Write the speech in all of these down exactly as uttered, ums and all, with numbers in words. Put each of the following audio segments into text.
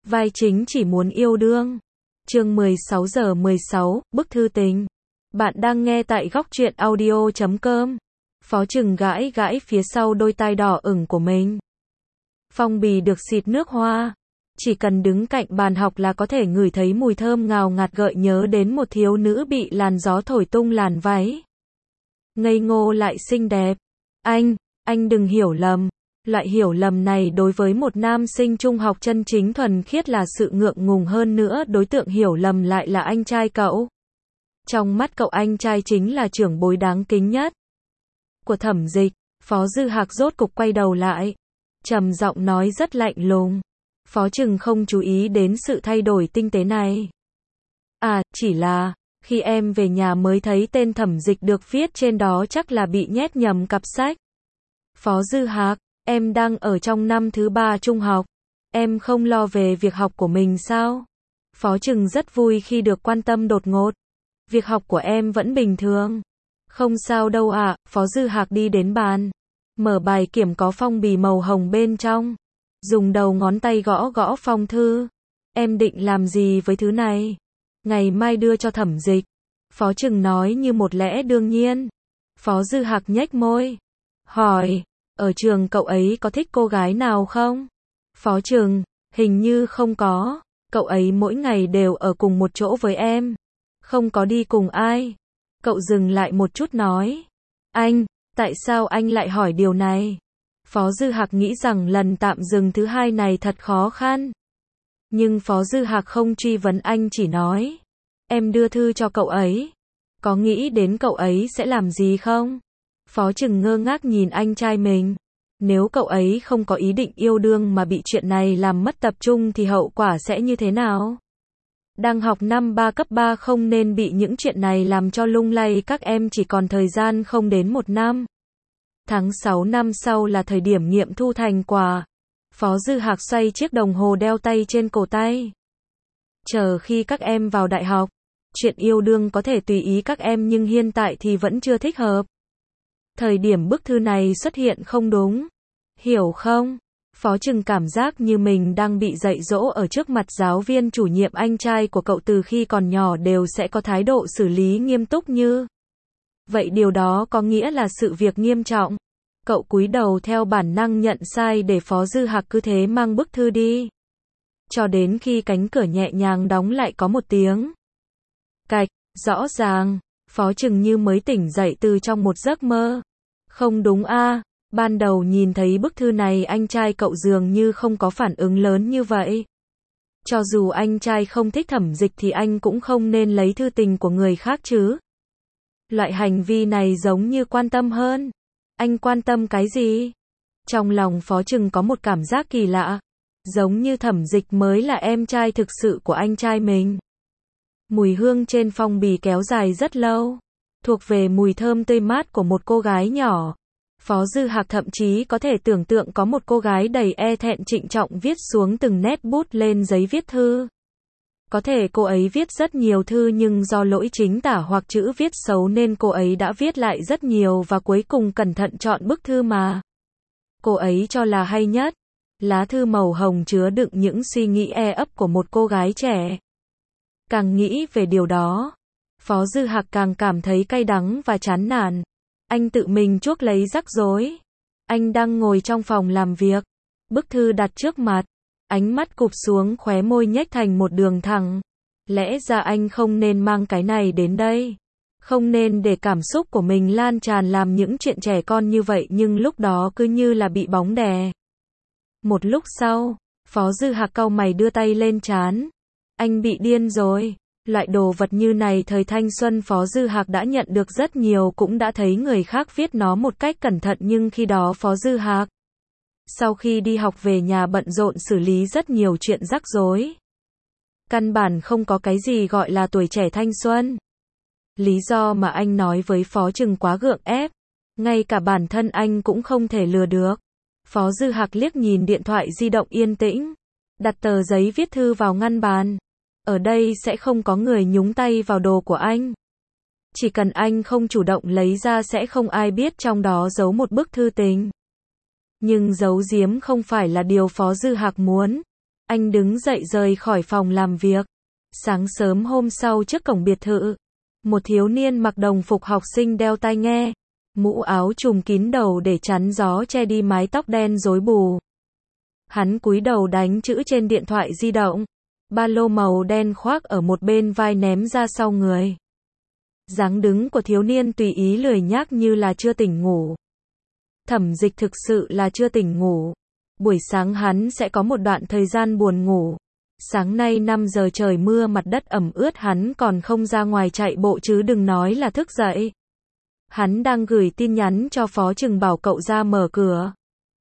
vai chính chỉ muốn yêu đương. Chương mười sáu giờ mười sáu, bức thư tình. Bạn đang nghe tại góc truyện audio chấm com. Phó Trừng gãi gãi phía sau đôi tai đỏ ửng của mình. Phong bì được xịt nước hoa. Chỉ cần đứng cạnh bàn học là có thể ngửi thấy mùi thơm ngào ngạt gợi nhớ đến một thiếu nữ bị làn gió thổi tung làn váy. Ngây ngô lại xinh đẹp. Anh, anh đừng hiểu lầm. Loại hiểu lầm này đối với một nam sinh trung học chân chính thuần khiết là sự ngượng ngùng, hơn nữa đối tượng hiểu lầm lại là anh trai cậu. Trong mắt cậu, anh trai chính là trưởng bối đáng kính nhất của Thẩm Dịch. Phó Dư Hạc rốt cục quay đầu lại, trầm giọng nói rất lạnh lùng. Phó Trừng không chú ý đến sự thay đổi tinh tế này. À, chỉ là, khi em về nhà mới thấy tên Thẩm Dịch được viết trên đó, chắc là bị nhét nhầm cặp sách. Phó Dư Hạc, em đang ở trong năm thứ ba trung học. Em không lo về việc học của mình sao? Phó Trừng rất vui khi được quan tâm đột ngột. Việc học của em vẫn bình thường. Không sao đâu ạ. À. Phó Dư Hạc đi đến bàn, mở bài kiểm có phong bì màu hồng bên trong, dùng đầu ngón tay gõ gõ phong thư. Em định làm gì với thứ này? Ngày mai đưa cho Thẩm Dịch. Phó Trừng nói như một lẽ đương nhiên. Phó Dư Hạc nhếch môi, hỏi, ở trường cậu ấy có thích cô gái nào không? Phó Trừng, hình như không có. Cậu ấy mỗi ngày đều ở cùng một chỗ với em, không có đi cùng ai. Cậu dừng lại một chút nói, anh, tại sao anh lại hỏi điều này? Phó Dư Hạc nghĩ rằng lần tạm dừng thứ hai này thật khó khăn. Nhưng Phó Dư Hạc không truy vấn, anh chỉ nói, em đưa thư cho cậu ấy. Có nghĩ đến cậu ấy sẽ làm gì không? Phó Trừng ngơ ngác nhìn anh trai mình. Nếu cậu ấy không có ý định yêu đương mà bị chuyện này làm mất tập trung thì hậu quả sẽ như thế nào? Đang học năm ba cấp ba không nên bị những chuyện này làm cho lung lay. Các em chỉ còn thời gian không đến một năm. Tháng sáu năm sau là thời điểm nghiệm thu thành quả. Phó Dư Hạc xoay chiếc đồng hồ đeo tay trên cổ tay. Chờ khi các em vào đại học, chuyện yêu đương có thể tùy ý các em, nhưng hiện tại thì vẫn chưa thích hợp. Thời điểm bức thư này xuất hiện không đúng. Hiểu không? Phó Trừng cảm giác như mình đang bị dạy dỗ ở trước mặt giáo viên chủ nhiệm. Anh trai của cậu từ khi còn nhỏ đều sẽ có thái độ xử lý nghiêm túc như vậy, điều đó có nghĩa là sự việc nghiêm trọng. Cậu cúi đầu theo bản năng nhận sai để Phó Dư Hạc cứ thế mang bức thư đi. Cho đến khi cánh cửa nhẹ nhàng đóng lại có một tiếng cạch, rõ ràng. Phó Trừng như mới tỉnh dậy từ trong một giấc mơ. Không đúng a, à, ban đầu nhìn thấy bức thư này anh trai cậu dường như không có phản ứng lớn như vậy. Cho dù anh trai không thích Thẩm Dịch thì anh cũng không nên lấy thư tình của người khác chứ. Loại hành vi này giống như quan tâm hơn. Anh quan tâm cái gì? Trong lòng Phó Trừng có một cảm giác kỳ lạ. Giống như Thẩm Dịch mới là em trai thực sự của anh trai mình. Mùi hương trên phong bì kéo dài rất lâu, thuộc về mùi thơm tươi mát của một cô gái nhỏ. Phó Dư Hạc thậm chí có thể tưởng tượng có một cô gái đầy e thẹn trịnh trọng viết xuống từng nét bút lên giấy viết thư. Có thể cô ấy viết rất nhiều thư nhưng do lỗi chính tả hoặc chữ viết xấu nên cô ấy đã viết lại rất nhiều và cuối cùng cẩn thận chọn bức thư mà cô ấy cho là hay nhất. Lá thư màu hồng chứa đựng những suy nghĩ e ấp của một cô gái trẻ. Càng nghĩ về điều đó, Phó Dư Hạc càng cảm thấy cay đắng và chán nản. Anh tự mình chuốc lấy rắc rối. Anh đang ngồi trong phòng làm việc, bức thư đặt trước mặt, ánh mắt cụp xuống, khóe môi nhếch thành một đường thẳng. Lẽ ra anh không nên mang cái này đến đây. Không nên để cảm xúc của mình lan tràn làm những chuyện trẻ con như vậy, nhưng lúc đó cứ như là bị bóng đè. Một lúc sau, Phó Dư Hạc cau mày đưa tay lên trán. Anh bị điên rồi. Loại đồ vật như này thời thanh xuân Phó Dư Hạc đã nhận được rất nhiều, cũng đã thấy người khác viết nó một cách cẩn thận, nhưng khi đó Phó Dư Hạc, sau khi đi học về nhà bận rộn xử lý rất nhiều chuyện rắc rối. Căn bản không có cái gì gọi là tuổi trẻ thanh xuân. Lý do mà anh nói với Phó Trừng quá gượng ép, ngay cả bản thân anh cũng không thể lừa được. Phó Dư Hạc liếc nhìn điện thoại di động yên tĩnh, đặt tờ giấy viết thư vào ngăn bàn. Ở đây sẽ không có người nhúng tay vào đồ của anh. Chỉ cần anh không chủ động lấy ra sẽ không ai biết trong đó giấu một bức thư tình. Nhưng giấu giếm không phải là điều Phó Dư Hạc muốn. Anh đứng dậy rời khỏi phòng làm việc. Sáng sớm hôm sau trước cổng biệt thự, một thiếu niên mặc đồng phục học sinh đeo tai nghe, mũ áo trùm kín đầu để chắn gió che đi mái tóc đen rối bù. Hắn cúi đầu đánh chữ trên điện thoại di động, ba lô màu đen khoác ở một bên vai ném ra sau người. Dáng đứng của thiếu niên tùy ý lười nhác như là chưa tỉnh ngủ. Thẩm Dịch thực sự là chưa tỉnh ngủ. Buổi sáng hắn sẽ có một đoạn thời gian buồn ngủ. Sáng nay năm giờ trời mưa mặt đất ẩm ướt hắn còn không ra ngoài chạy bộ chứ đừng nói là thức dậy. Hắn đang gửi tin nhắn cho Phó Trừng bảo cậu ra mở cửa.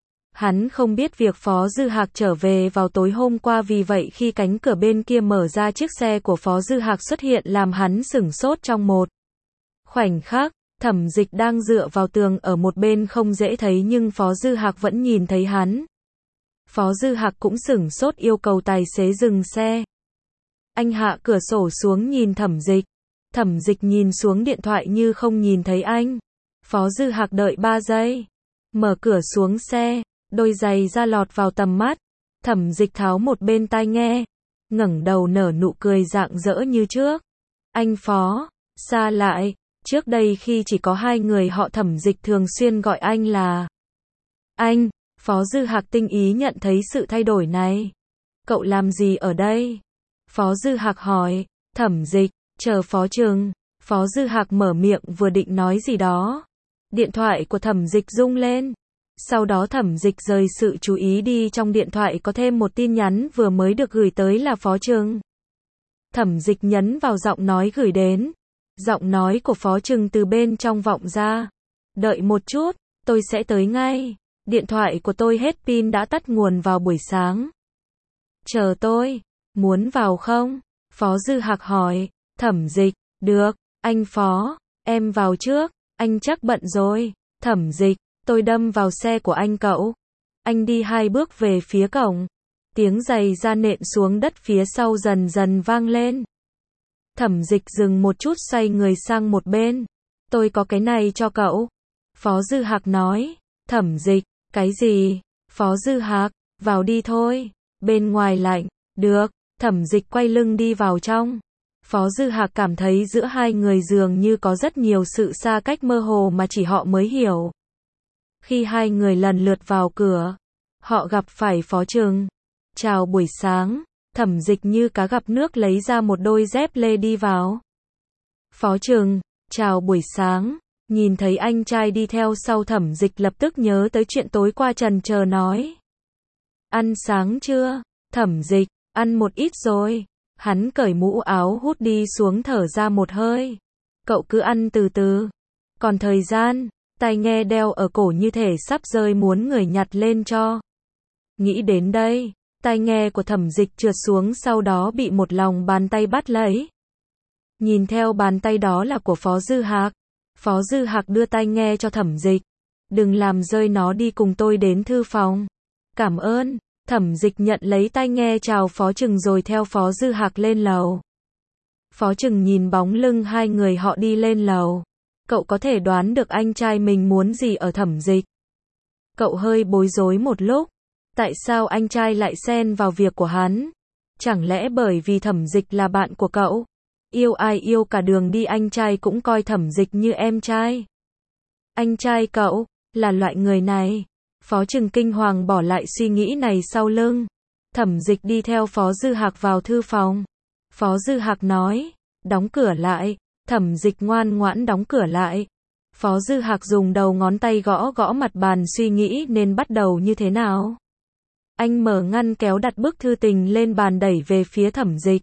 Hắn không biết việc Phó Dư Hạc trở về vào tối hôm qua, vì vậy khi cánh cửa bên kia mở ra, chiếc xe của Phó Dư Hạc xuất hiện làm hắn sửng sốt trong một khoảnh khắc. Thẩm Dịch đang dựa vào tường ở một bên không dễ thấy nhưng Phó Dư Hạc vẫn nhìn thấy hắn. Phó Dư Hạc cũng sửng sốt yêu cầu tài xế dừng xe. Anh hạ cửa sổ xuống nhìn Thẩm Dịch. Thẩm Dịch nhìn xuống điện thoại như không nhìn thấy anh. Phó Dư Hạc đợi ba giây. Mở cửa xuống xe, đôi giày da lọt vào tầm mắt. Thẩm Dịch tháo một bên tai nghe, ngẩng đầu nở nụ cười rạng rỡ như trước. Anh Phó, xa lại. Trước đây khi chỉ có hai người họ, Thẩm Dịch thường xuyên gọi anh là anh. Phó Dư Hạc tinh ý nhận thấy sự thay đổi này. Cậu làm gì ở đây? Phó Dư Hạc hỏi. Thẩm Dịch, chờ Phó Trừng. Phó Dư Hạc mở miệng vừa định nói gì đó. Điện thoại của Thẩm Dịch rung lên. Sau đó Thẩm Dịch rời sự chú ý đi, trong điện thoại có thêm một tin nhắn vừa mới được gửi tới là Phó Trừng. Thẩm Dịch nhấn vào giọng nói gửi đến. Giọng nói của Phó Trừng từ bên trong vọng ra. Đợi một chút, tôi sẽ tới ngay. Điện thoại của tôi hết pin, đã tắt nguồn vào buổi sáng. Chờ tôi. Muốn vào không? Phó Dư Hạc hỏi. Thẩm Dịch, được, anh Phó, em vào trước, anh chắc bận rồi. Thẩm Dịch, tôi đâm vào xe của anh cậu. Anh đi hai bước về phía cổng. Tiếng giày da nện xuống đất phía sau dần dần vang lên. Thẩm Dịch dừng một chút, xoay người sang một bên. Tôi có cái này cho cậu. Phó Dư Hạc nói. Thẩm Dịch, cái gì? Phó Dư Hạc, vào đi thôi. Bên ngoài lạnh. Được. Thẩm Dịch quay lưng đi vào trong. Phó Dư Hạc cảm thấy giữa hai người dường như có rất nhiều sự xa cách mơ hồ mà chỉ họ mới hiểu. Khi hai người lần lượt vào cửa, họ gặp phải Phó Trừng. Chào buổi sáng. Thẩm Dịch như cá gặp nước lấy ra một đôi dép lê đi vào. Phó Trừng, chào buổi sáng. Nhìn thấy anh trai đi theo sau, Thẩm Dịch lập tức nhớ tới chuyện tối qua, chần chờ nói. Ăn sáng chưa? Thẩm Dịch, ăn một ít rồi. Hắn cởi mũ áo hút đi xuống, thở ra một hơi. Cậu cứ ăn từ từ. Còn thời gian, tai nghe đeo ở cổ như thể sắp rơi, muốn người nhặt lên cho. Nghĩ đến đây, tai nghe của Thẩm Dịch trượt xuống, sau đó bị một lòng bàn tay bắt lấy. Nhìn theo bàn tay đó là của Phó Dư Hạc. Phó Dư Hạc đưa tai nghe cho Thẩm Dịch. Đừng làm rơi nó, đi cùng tôi đến thư phòng. Cảm ơn. Thẩm Dịch nhận lấy tai nghe chào Phó Trừng rồi theo Phó Dư Hạc lên lầu. Phó Trừng nhìn bóng lưng hai người họ đi lên lầu. Cậu có thể đoán được anh trai mình muốn gì ở Thẩm Dịch. Cậu hơi bối rối một lúc. Tại sao anh trai lại xen vào việc của hắn? Chẳng lẽ bởi vì Thẩm Dịch là bạn của cậu? Yêu ai yêu, cả đường đi anh trai cũng coi Thẩm Dịch như em trai. Anh trai cậu là loại người này. Phó Trừng kinh hoàng bỏ lại suy nghĩ này sau lưng. Thẩm Dịch đi theo Phó Dư Hạc vào thư phòng. Phó Dư Hạc nói, đóng cửa lại. Thẩm Dịch ngoan ngoãn đóng cửa lại. Phó Dư Hạc dùng đầu ngón tay gõ gõ mặt bàn, suy nghĩ nên bắt đầu như thế nào. Anh mở ngăn kéo, đặt bức thư tình lên bàn, đẩy về phía Thẩm Dịch.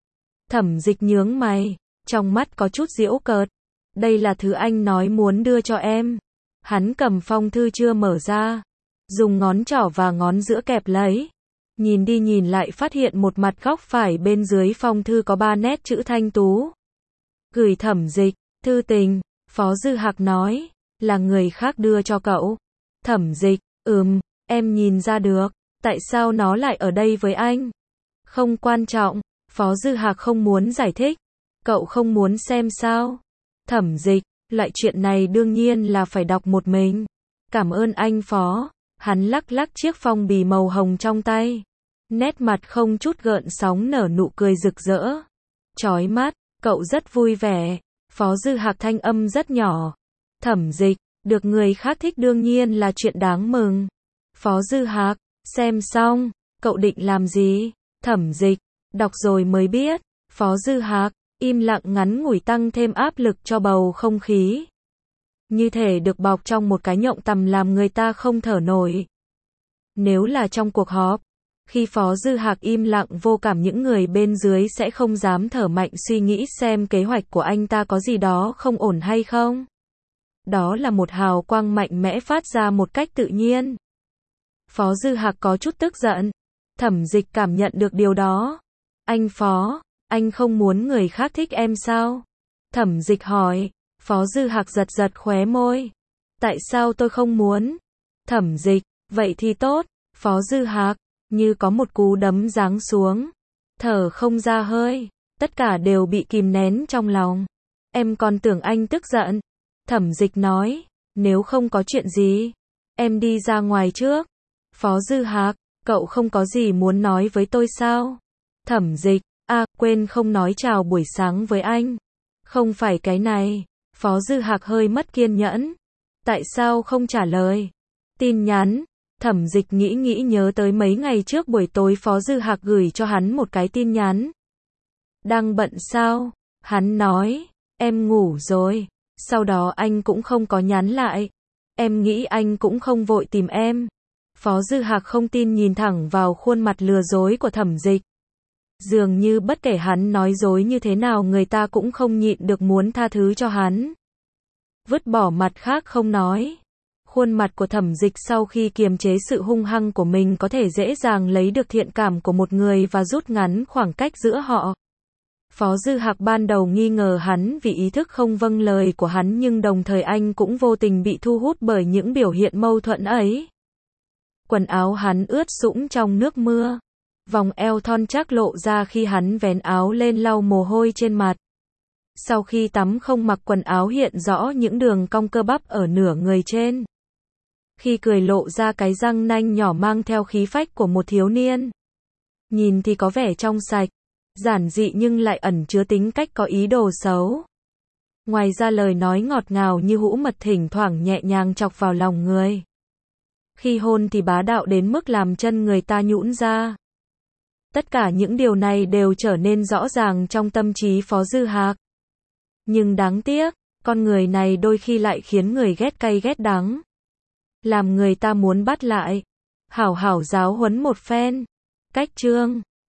Thẩm Dịch nhướng mày, trong mắt có chút giễu cợt. Đây là thứ anh nói muốn đưa cho em. Hắn cầm phong thư chưa mở ra, dùng ngón trỏ và ngón giữa kẹp lấy. Nhìn đi nhìn lại phát hiện một mặt góc phải bên dưới phong thư có ba nét chữ thanh tú. Gửi Thẩm Dịch, thư tình. Phó Dư Hạc nói, là người khác đưa cho cậu. Thẩm Dịch, ừm, em nhìn ra được. Tại sao nó lại ở đây với anh? Không quan trọng. Phó Dư Hạc không muốn giải thích. Cậu không muốn xem sao? Thẩm Dịch, loại chuyện này đương nhiên là phải đọc một mình. Cảm ơn anh Phó. Hắn lắc lắc chiếc phong bì màu hồng trong tay. Nét mặt không chút gợn sóng nở nụ cười rực rỡ. Chói mắt, cậu rất vui vẻ. Phó Dư Hạc thanh âm rất nhỏ. Thẩm Dịch, được người khác thích đương nhiên là chuyện đáng mừng. Phó Dư Hạc, xem xong, cậu định làm gì? Thẩm Dịch, đọc rồi mới biết. Phó Dư Hạc, im lặng ngắn ngủi tăng thêm áp lực cho bầu không khí. Như thể được bọc trong một cái nhộng tằm làm người ta không thở nổi. Nếu là trong cuộc họp, khi Phó Dư Hạc im lặng vô cảm những người bên dưới sẽ không dám thở mạnh suy nghĩ xem kế hoạch của anh ta có gì đó không ổn hay không. Đó là một hào quang mạnh mẽ phát ra một cách tự nhiên. Phó Dư Hạc có chút tức giận. Thẩm Dịch cảm nhận được điều đó. Anh Phó, anh không muốn người khác thích em sao? Thẩm Dịch hỏi. Phó Dư Hạc giật giật khóe môi. Tại sao tôi không muốn? Thẩm Dịch, vậy thì tốt. Phó Dư Hạc, như có một cú đấm giáng xuống. Thở không ra hơi. Tất cả đều bị kìm nén trong lòng. Em còn tưởng anh tức giận. Thẩm Dịch nói. Nếu không có chuyện gì, em đi ra ngoài trước. Phó Dư Hạc, cậu không có gì muốn nói với tôi sao? Thẩm Dịch, à, quên không nói chào buổi sáng với anh. Không phải cái này. Phó Dư Hạc hơi mất kiên nhẫn. Tại sao không trả lời? Tin nhắn. Thẩm Dịch nghĩ nghĩ nhớ tới mấy ngày trước buổi tối Phó Dư Hạc gửi cho hắn một cái tin nhắn. Đang bận sao? Hắn nói, em ngủ rồi. Sau đó anh cũng không có nhắn lại. Em nghĩ anh cũng không vội tìm em. Phó Dư Hạc không tin nhìn thẳng vào khuôn mặt lừa dối của Thẩm Dịch. Dường như bất kể hắn nói dối như thế nào người ta cũng không nhịn được muốn tha thứ cho hắn. Vứt bỏ mặt khác không nói. Khuôn mặt của Thẩm Dịch sau khi kiềm chế sự hung hăng của mình có thể dễ dàng lấy được thiện cảm của một người và rút ngắn khoảng cách giữa họ. Phó Dư Hạc ban đầu nghi ngờ hắn vì ý thức không vâng lời của hắn nhưng đồng thời anh cũng vô tình bị thu hút bởi những biểu hiện mâu thuẫn ấy. Quần áo hắn ướt sũng trong nước mưa. Vòng eo thon chắc lộ ra khi hắn vén áo lên lau mồ hôi trên mặt. Sau khi tắm không mặc quần áo hiện rõ những đường cong cơ bắp ở nửa người trên. Khi cười lộ ra cái răng nanh nhỏ mang theo khí phách của một thiếu niên. Nhìn thì có vẻ trong sạch, giản dị nhưng lại ẩn chứa tính cách có ý đồ xấu. Ngoài ra lời nói ngọt ngào như hũ mật thỉnh thoảng nhẹ nhàng chọc vào lòng người. Khi hôn thì bá đạo đến mức làm chân người ta nhũn ra. Tất cả những điều này đều trở nên rõ ràng trong tâm trí Phó Dư Hạc. Nhưng đáng tiếc, con người này đôi khi lại khiến người ghét cay ghét đắng. Làm người ta muốn bắt lại. Hảo hảo giáo huấn một phen. Cách chương